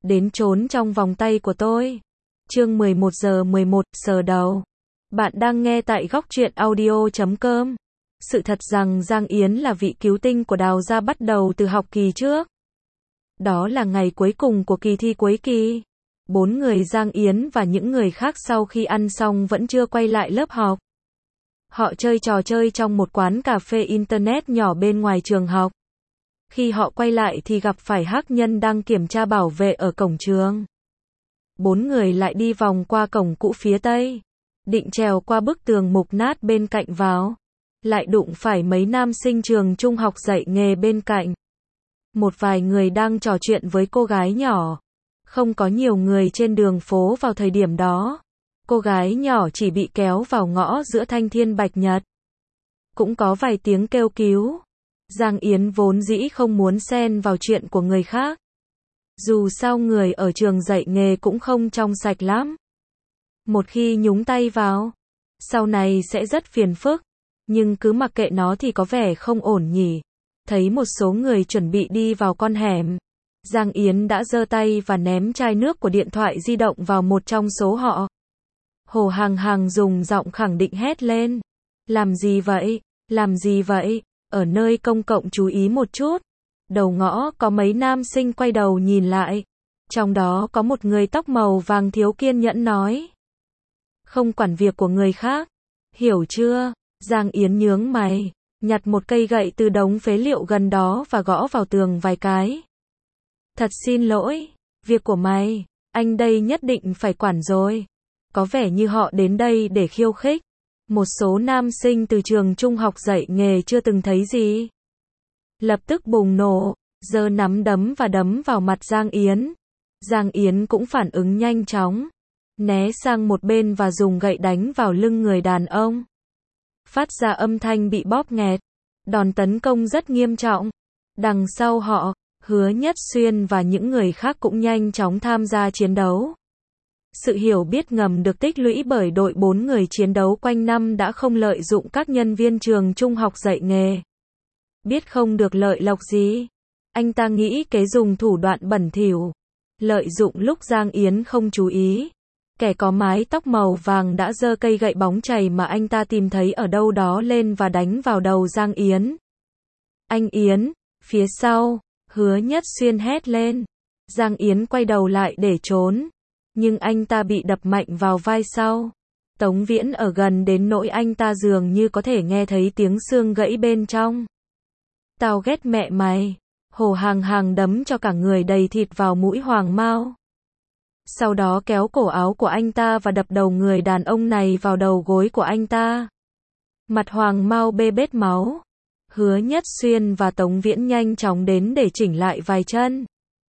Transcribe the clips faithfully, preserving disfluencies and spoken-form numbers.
đến trốn trong vòng tay của tôi. Chương mười một giờ mười một, sờ đầu. Bạn đang nghe tại góc truyện audio chấm com. Sự thật rằng Giang Yến là vị cứu tinh của Đào gia bắt đầu từ học kỳ trước. Đó là ngày cuối cùng của kỳ thi cuối kỳ. Bốn người Giang Yến và những người khác sau khi ăn xong vẫn chưa quay lại lớp học. Họ chơi trò chơi trong một quán cà phê internet nhỏ bên ngoài trường học. Khi họ quay lại thì gặp phải hắc nhân đang kiểm tra bảo vệ ở cổng trường. Bốn người lại đi vòng qua cổng cũ phía tây, định trèo qua bức tường mục nát bên cạnh vào, lại đụng phải mấy nam sinh trường trung học dạy nghề bên cạnh. Một vài người đang trò chuyện với cô gái nhỏ. Không có nhiều người trên đường phố vào thời điểm đó. Cô gái nhỏ chỉ bị kéo vào ngõ giữa thanh thiên bạch nhật. Cũng có vài tiếng kêu cứu. Giang Yến vốn dĩ không muốn xen vào chuyện của người khác. Dù sao người ở trường dạy nghề cũng không trong sạch lắm. Một khi nhúng tay vào, sau này sẽ rất phiền phức. Nhưng cứ mặc kệ nó thì có vẻ không ổn nhỉ. Thấy một số người chuẩn bị đi vào con hẻm. Giang Yến đã giơ tay và ném chai nước của điện thoại di động vào một trong số họ. Hồ Hằng Hằng dùng giọng khẳng định hét lên. Làm gì vậy? Làm gì vậy? Ở nơi công cộng chú ý một chút. Đầu ngõ có mấy nam sinh quay đầu nhìn lại. Trong đó có một người tóc màu vàng thiếu kiên nhẫn nói. Không quản việc của người khác. Hiểu chưa? Giang Yến nhướng mày. Nhặt một cây gậy từ đống phế liệu gần đó và gõ vào tường vài cái. Thật xin lỗi. Việc của mày. Anh đây nhất định phải quản rồi. Có vẻ như họ đến đây để khiêu khích. Một số nam sinh từ trường trung học dạy nghề chưa từng thấy gì. Lập tức bùng nổ, giơ nắm đấm và đấm vào mặt Giang Yến. Giang Yến cũng phản ứng nhanh chóng. Né sang một bên và dùng gậy đánh vào lưng người đàn ông. Phát ra âm thanh bị bóp nghẹt. Đòn tấn công rất nghiêm trọng. Đằng sau họ, Hứa Nhất Xuyên và những người khác cũng nhanh chóng tham gia chiến đấu. Sự hiểu biết ngầm được tích lũy bởi đội bốn người chiến đấu quanh năm đã không lợi dụng các nhân viên trường trung học dạy nghề. Biết không được lợi lộc gì. Anh ta nghĩ kế dùng thủ đoạn bẩn thỉu. Lợi dụng lúc Giang Yến không chú ý. Kẻ có mái tóc màu vàng đã giơ cây gậy bóng chày mà anh ta tìm thấy ở đâu đó lên và đánh vào đầu Giang Yến. Anh Yến, phía sau, Hứa Nhất Xuyên hét lên. Giang Yến quay đầu lại để trốn. Nhưng anh ta bị đập mạnh vào vai sau. Tống Viễn ở gần đến nỗi anh ta dường như có thể nghe thấy tiếng xương gãy bên trong. Tao ghét mẹ mày. Hồ Hằng Hằng đấm cho cả người đầy thịt vào mũi Hoàng Mao. Sau đó kéo cổ áo của anh ta và đập đầu người đàn ông này vào đầu gối của anh ta. Mặt Hoàng Mao bê bết máu. Hứa Nhất Xuyên và Tống Viễn nhanh chóng đến để chỉnh lại vài chân.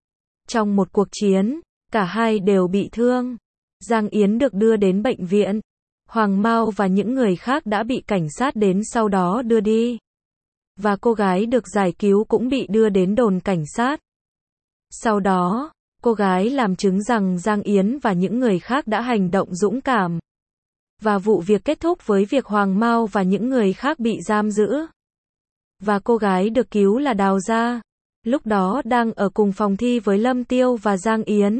Trong một cuộc chiến, cả hai đều bị thương. Giang Yến được đưa đến bệnh viện. Hoàng Mao và những người khác đã bị cảnh sát đến sau đó đưa đi. Và cô gái được giải cứu cũng bị đưa đến đồn cảnh sát. Sau đó, cô gái làm chứng rằng Giang Yến và những người khác đã hành động dũng cảm. Và vụ việc kết thúc với việc Hoàng Mao và những người khác bị giam giữ. Và cô gái được cứu là Đào Gia. Lúc đó đang ở cùng phòng thi với Lâm Tiêu và Giang Yến.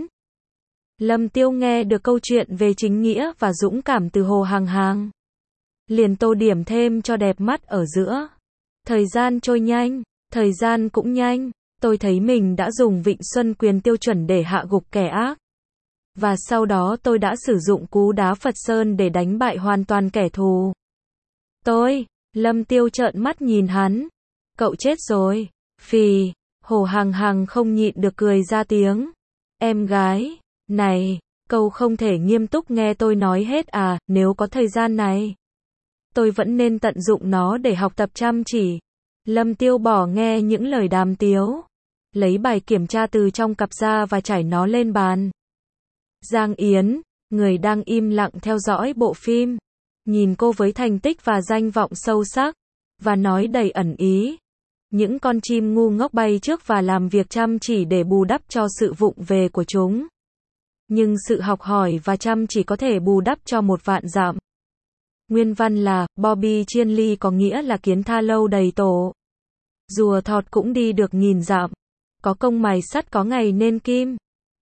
Lâm Tiêu nghe được câu chuyện về chính nghĩa và dũng cảm từ Hồ Hằng Hằng. Liền tô điểm thêm cho đẹp mắt ở giữa. Thời gian trôi nhanh, thời gian cũng nhanh. Tôi thấy mình đã dùng Vịnh Xuân Quyền tiêu chuẩn để hạ gục kẻ ác. Và sau đó tôi đã sử dụng cú đá Phật Sơn để đánh bại hoàn toàn kẻ thù. Tôi, Lâm Tiêu trợn mắt nhìn hắn. Cậu chết rồi. Phì, Hồ Hằng Hằng không nhịn được cười ra tiếng. Em gái, này, cậu không thể nghiêm túc nghe tôi nói hết à, nếu có thời gian này. Tôi vẫn nên tận dụng nó để học tập chăm chỉ. Lâm Tiêu bỏ nghe những lời đàm tiếu. Lấy bài kiểm tra từ trong cặp ra và trải nó lên bàn. Giang Yến, người đang im lặng theo dõi bộ phim. Nhìn cô với thành tích và danh vọng sâu sắc. Và nói đầy ẩn ý. Những con chim ngu ngốc bay trước và làm việc chăm chỉ để bù đắp cho sự vụng về của chúng. Nhưng sự học hỏi và chăm chỉ có thể bù đắp cho một vạn dặm. Nguyên văn là, Bobby Chiên Ly có nghĩa là kiến tha lâu đầy tổ. Rùa thọt cũng đi được nghìn dặm. Có công mài sắt có ngày nên kim.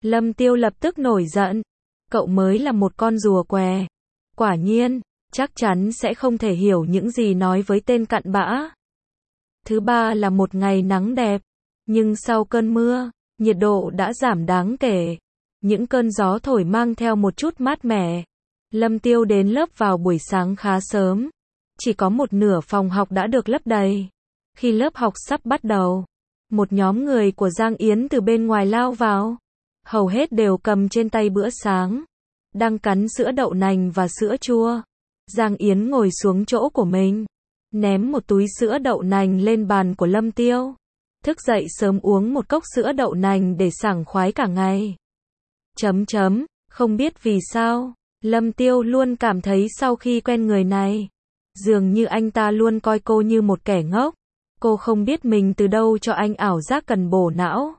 Lâm Tiêu lập tức nổi giận. Cậu mới là một con rùa què. Quả nhiên, chắc chắn sẽ không thể hiểu những gì nói với tên cặn bã. Thứ ba là một ngày nắng đẹp. Nhưng sau cơn mưa, nhiệt độ đã giảm đáng kể. Những cơn gió thổi mang theo một chút mát mẻ. Lâm Tiêu đến lớp vào buổi sáng khá sớm. Chỉ có một nửa phòng học đã được lấp đầy. Khi lớp học sắp bắt đầu, một nhóm người của Giang Yến từ bên ngoài lao vào. Hầu hết đều cầm trên tay bữa sáng. Đang cắn sữa đậu nành và sữa chua. Giang Yến ngồi xuống chỗ của mình. Ném một túi sữa đậu nành lên bàn của Lâm Tiêu. Thức dậy sớm uống một cốc sữa đậu nành để sảng khoái cả ngày. Chấm chấm, không biết vì sao, Lâm Tiêu luôn cảm thấy sau khi quen người này, dường như anh ta luôn coi cô như một kẻ ngốc. Cô không biết mình từ đâu cho anh ảo giác cần bổ não.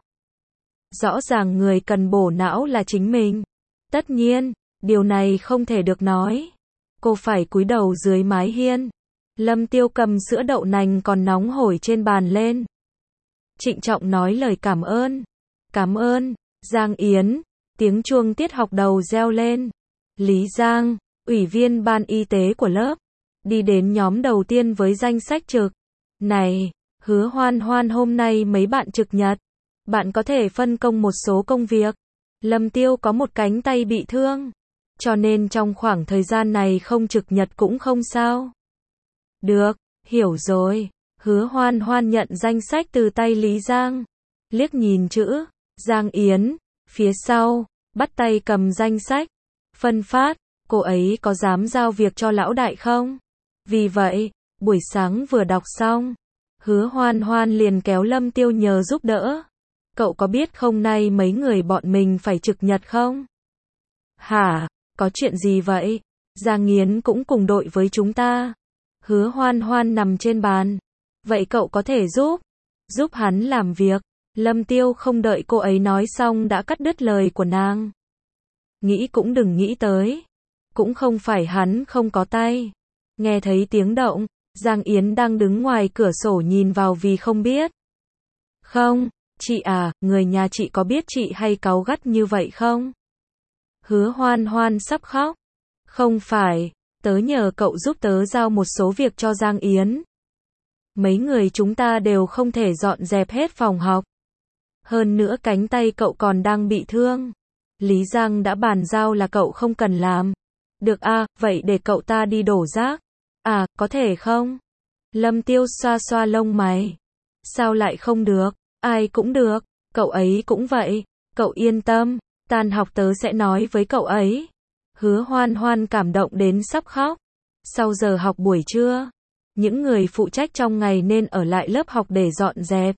Rõ ràng người cần bổ não là chính mình. Tất nhiên, điều này không thể được nói. Cô phải cúi đầu dưới mái hiên. Lâm Tiêu cầm sữa đậu nành còn nóng hổi trên bàn lên. Trịnh trọng nói lời cảm ơn. Cảm ơn, Giang Yến. Tiếng chuông tiết học đầu reo lên. Lý Giang, ủy viên ban y tế của lớp, đi đến nhóm đầu tiên với danh sách trực. Này, Hứa Hoan Hoan, hôm nay mấy bạn trực nhật. Bạn có thể phân công một số công việc. Lâm Tiêu có một cánh tay bị thương, cho nên trong khoảng thời gian này không trực nhật cũng không sao. Được, hiểu rồi. Hứa Hoan Hoan nhận danh sách từ tay Lý Giang. Liếc nhìn chữ Giang Yến phía sau, bắt tay cầm danh sách. Phân phát, cô ấy có dám giao việc cho lão đại không? Vì vậy, buổi sáng vừa đọc xong, Hứa Hoan Hoan liền kéo Lâm Tiêu nhờ giúp đỡ. Cậu có biết không, nay mấy người bọn mình phải trực nhật không? Hả? Có chuyện gì vậy? Giang Yến cũng cùng đội với chúng ta. Hứa Hoan Hoan nằm trên bàn. Vậy cậu có thể giúp? Giúp hắn làm việc. Lâm Tiêu không đợi cô ấy nói xong đã cắt đứt lời của nàng. Nghĩ cũng đừng nghĩ tới. Cũng không phải hắn không có tay. Nghe thấy tiếng động, Giang Yến đang đứng ngoài cửa sổ nhìn vào vì không biết. Không, chị à, người nhà chị có biết chị hay cáu gắt như vậy không? Hứa Hoan Hoan sắp khóc. Không phải, tớ nhờ cậu giúp tớ giao một số việc cho Giang Yến. Mấy người chúng ta đều không thể dọn dẹp hết phòng học. Hơn nữa cánh tay cậu còn đang bị thương. Lý Giang đã bàn giao là cậu không cần làm. Được à, vậy để cậu ta đi đổ rác. À, có thể không? Lâm Tiêu xoa xoa lông mày. Sao lại không được? Ai cũng được, cậu ấy cũng vậy. Cậu yên tâm, tan học tớ sẽ nói với cậu ấy. Hứa Hoan Hoan cảm động đến sắp khóc. Sau giờ học buổi trưa, những người phụ trách trong ngày nên ở lại lớp học để dọn dẹp.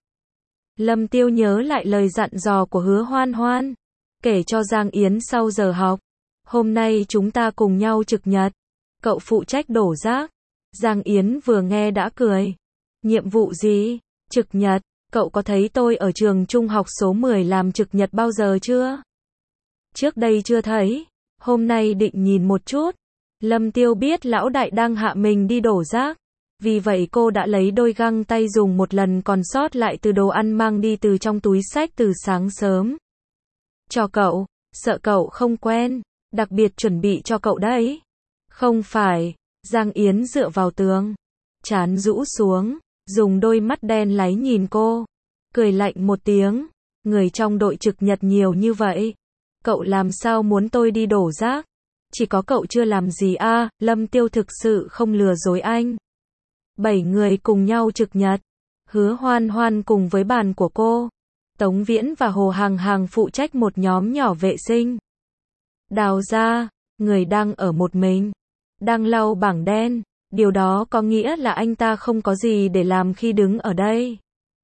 Lâm Tiêu nhớ lại lời dặn dò của Hứa Hoan Hoan, kể cho Giang Yến sau giờ học. Hôm nay chúng ta cùng nhau trực nhật. Cậu phụ trách đổ rác. Giang Yến vừa nghe đã cười. Nhiệm vụ gì? Trực nhật. Cậu có thấy tôi ở trường trung học số mười làm trực nhật bao giờ chưa? Trước đây chưa thấy. Hôm nay định nhìn một chút. Lâm Tiêu biết lão đại đang hạ mình đi đổ rác. Vì vậy cô đã lấy đôi găng tay dùng một lần còn sót lại từ đồ ăn mang đi từ trong túi xách từ sáng sớm. Cho cậu, sợ cậu không quen, đặc biệt chuẩn bị cho cậu đấy. Không phải, Giang Yến dựa vào tường, trán rũ xuống, dùng đôi mắt đen láy nhìn cô, cười lạnh một tiếng, người trong đội trực nhật nhiều như vậy, cậu làm sao muốn tôi đi đổ rác? Chỉ có cậu chưa làm gì à, Lâm Tiêu thực sự không lừa dối anh. Bảy người cùng nhau trực nhật, Hứa Hoan Hoan cùng với bàn của cô, Tống Viễn và Hồ Hằng Hằng phụ trách một nhóm nhỏ vệ sinh. Đào ra, người đang ở một mình, đang lau bảng đen, điều đó có nghĩa là anh ta không có gì để làm khi đứng ở đây.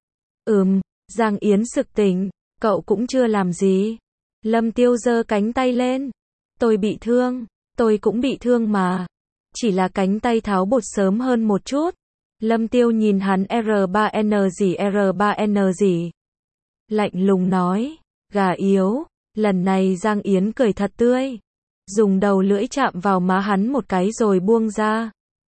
Ừm, Giang Yến sực tỉnh, cậu cũng chưa làm gì. Lâm Tiêu giơ cánh tay lên. Tôi bị thương, tôi cũng bị thương mà. Chỉ là cánh tay tháo bột sớm hơn một chút. Lâm Tiêu nhìn hắn R ba N gì R ba N gì. Lạnh lùng nói, gà yếu. Lần này Giang Yến cười thật tươi. Dùng đầu lưỡi chạm vào má hắn một cái rồi buông ra.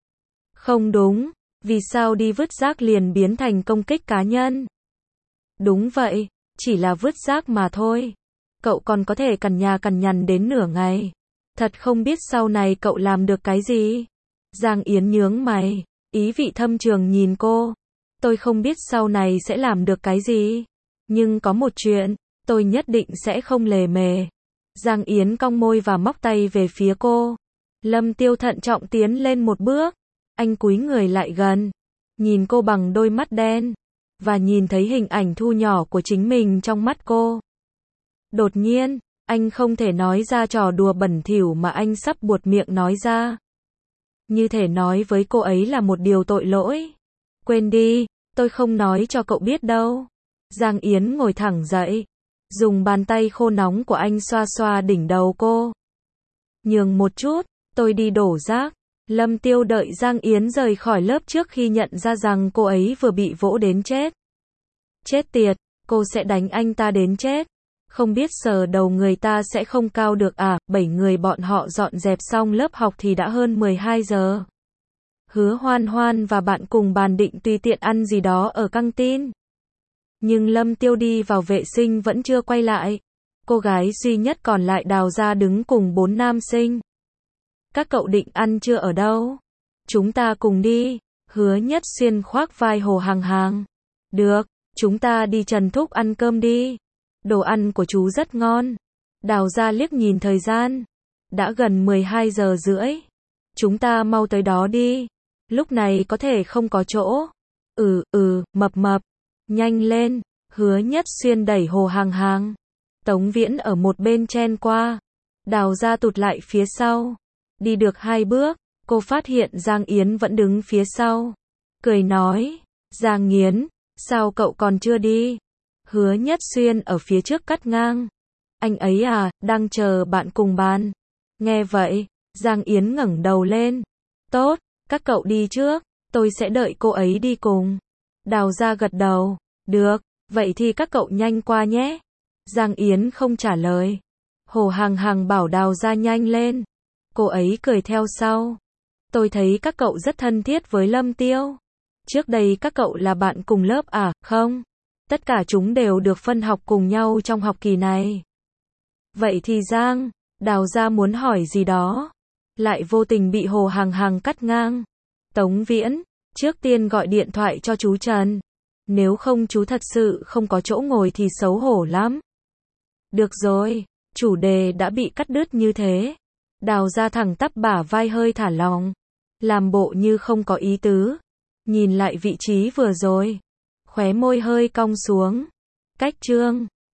Không đúng, vì sao đi vứt rác liền biến thành công kích cá nhân? Đúng vậy, chỉ là vứt rác mà thôi. Cậu còn có thể cằn nhà cằn nhằn đến nửa ngày. Thật không biết sau này cậu làm được cái gì. Giang Yến nhướng mày, ý vị thâm trường nhìn cô. Tôi không biết sau này sẽ làm được cái gì. Nhưng có một chuyện, tôi nhất định sẽ không lề mề. Giang Yến cong môi và móc tay về phía cô. Lâm Tiêu thận trọng tiến lên một bước. Anh cúi người lại gần, nhìn cô bằng đôi mắt đen, và nhìn thấy hình ảnh thu nhỏ của chính mình trong mắt cô. Đột nhiên, anh không thể nói ra trò đùa bẩn thỉu mà anh sắp buột miệng nói ra. Như thể nói với cô ấy là một điều tội lỗi. Quên đi, tôi không nói cho cậu biết đâu. Giang Yến ngồi thẳng dậy, dùng bàn tay khô nóng của anh xoa xoa đỉnh đầu cô. Nhường một chút, tôi đi đổ rác. Lâm Tiêu đợi Giang Yến rời khỏi lớp trước khi nhận ra rằng cô ấy vừa bị vỗ đến chết. Chết tiệt, cô sẽ đánh anh ta đến chết. Không biết sờ đầu người ta sẽ không cao được à. Bảy người bọn họ dọn dẹp xong lớp học thì đã hơn mười hai giờ. Hứa Hoan Hoan và bạn cùng bàn định tùy tiện ăn gì đó ở căng tin. Nhưng Lâm Tiêu đi vào vệ sinh vẫn chưa quay lại. Cô gái duy nhất còn lại Đào Gia đứng cùng bốn nam sinh. Các cậu định ăn trưa ở đâu? Chúng ta cùng đi. Hứa Nhất Xuyên khoác vai Hồ Hàng Hàng. Được, chúng ta đi Trần Thúc ăn cơm đi. Đồ ăn của chú rất ngon. Đào Gia liếc nhìn thời gian. Đã gần mười hai giờ rưỡi. Chúng ta mau tới đó đi. Lúc này có thể không có chỗ. Ừ, ừ, mập mập. Nhanh lên. Hứa Nhất Xuyên đẩy Hồ Hàng Hàng. Tống Viễn ở một bên chen qua. Đào Gia tụt lại phía sau. Đi được hai bước, cô phát hiện Giang Yến vẫn đứng phía sau. Cười nói, Giang Yến, sao cậu còn chưa đi? Hứa Nhất Xuyên ở phía trước cắt ngang. Anh ấy à, đang chờ bạn cùng bàn. Nghe vậy, Giang Yến ngẩng đầu lên. Tốt, các cậu đi trước, tôi sẽ đợi cô ấy đi cùng. Đào Gia gật đầu. Được, vậy thì các cậu nhanh qua nhé. Giang Yến không trả lời. Hồ Hàng Hàng bảo Đào Gia nhanh lên. Cô ấy cười theo sau. Tôi thấy các cậu rất thân thiết với Lâm Tiêu. Trước đây các cậu là bạn cùng lớp à, không? Tất cả chúng đều được phân học cùng nhau trong học kỳ này. Vậy thì Giang, Đào Gia muốn hỏi gì đó. Lại vô tình bị Hồ Hàng Hàng cắt ngang. Tống Viễn, trước tiên gọi điện thoại cho chú Trần. Nếu không chú thật sự không có chỗ ngồi thì xấu hổ lắm. Được rồi, chủ đề đã bị cắt đứt như thế. Đào Gia thẳng tắp bả vai hơi thả lỏng, làm bộ như không có ý tứ. Nhìn lại vị trí vừa rồi, khóe môi hơi cong xuống. Cách chương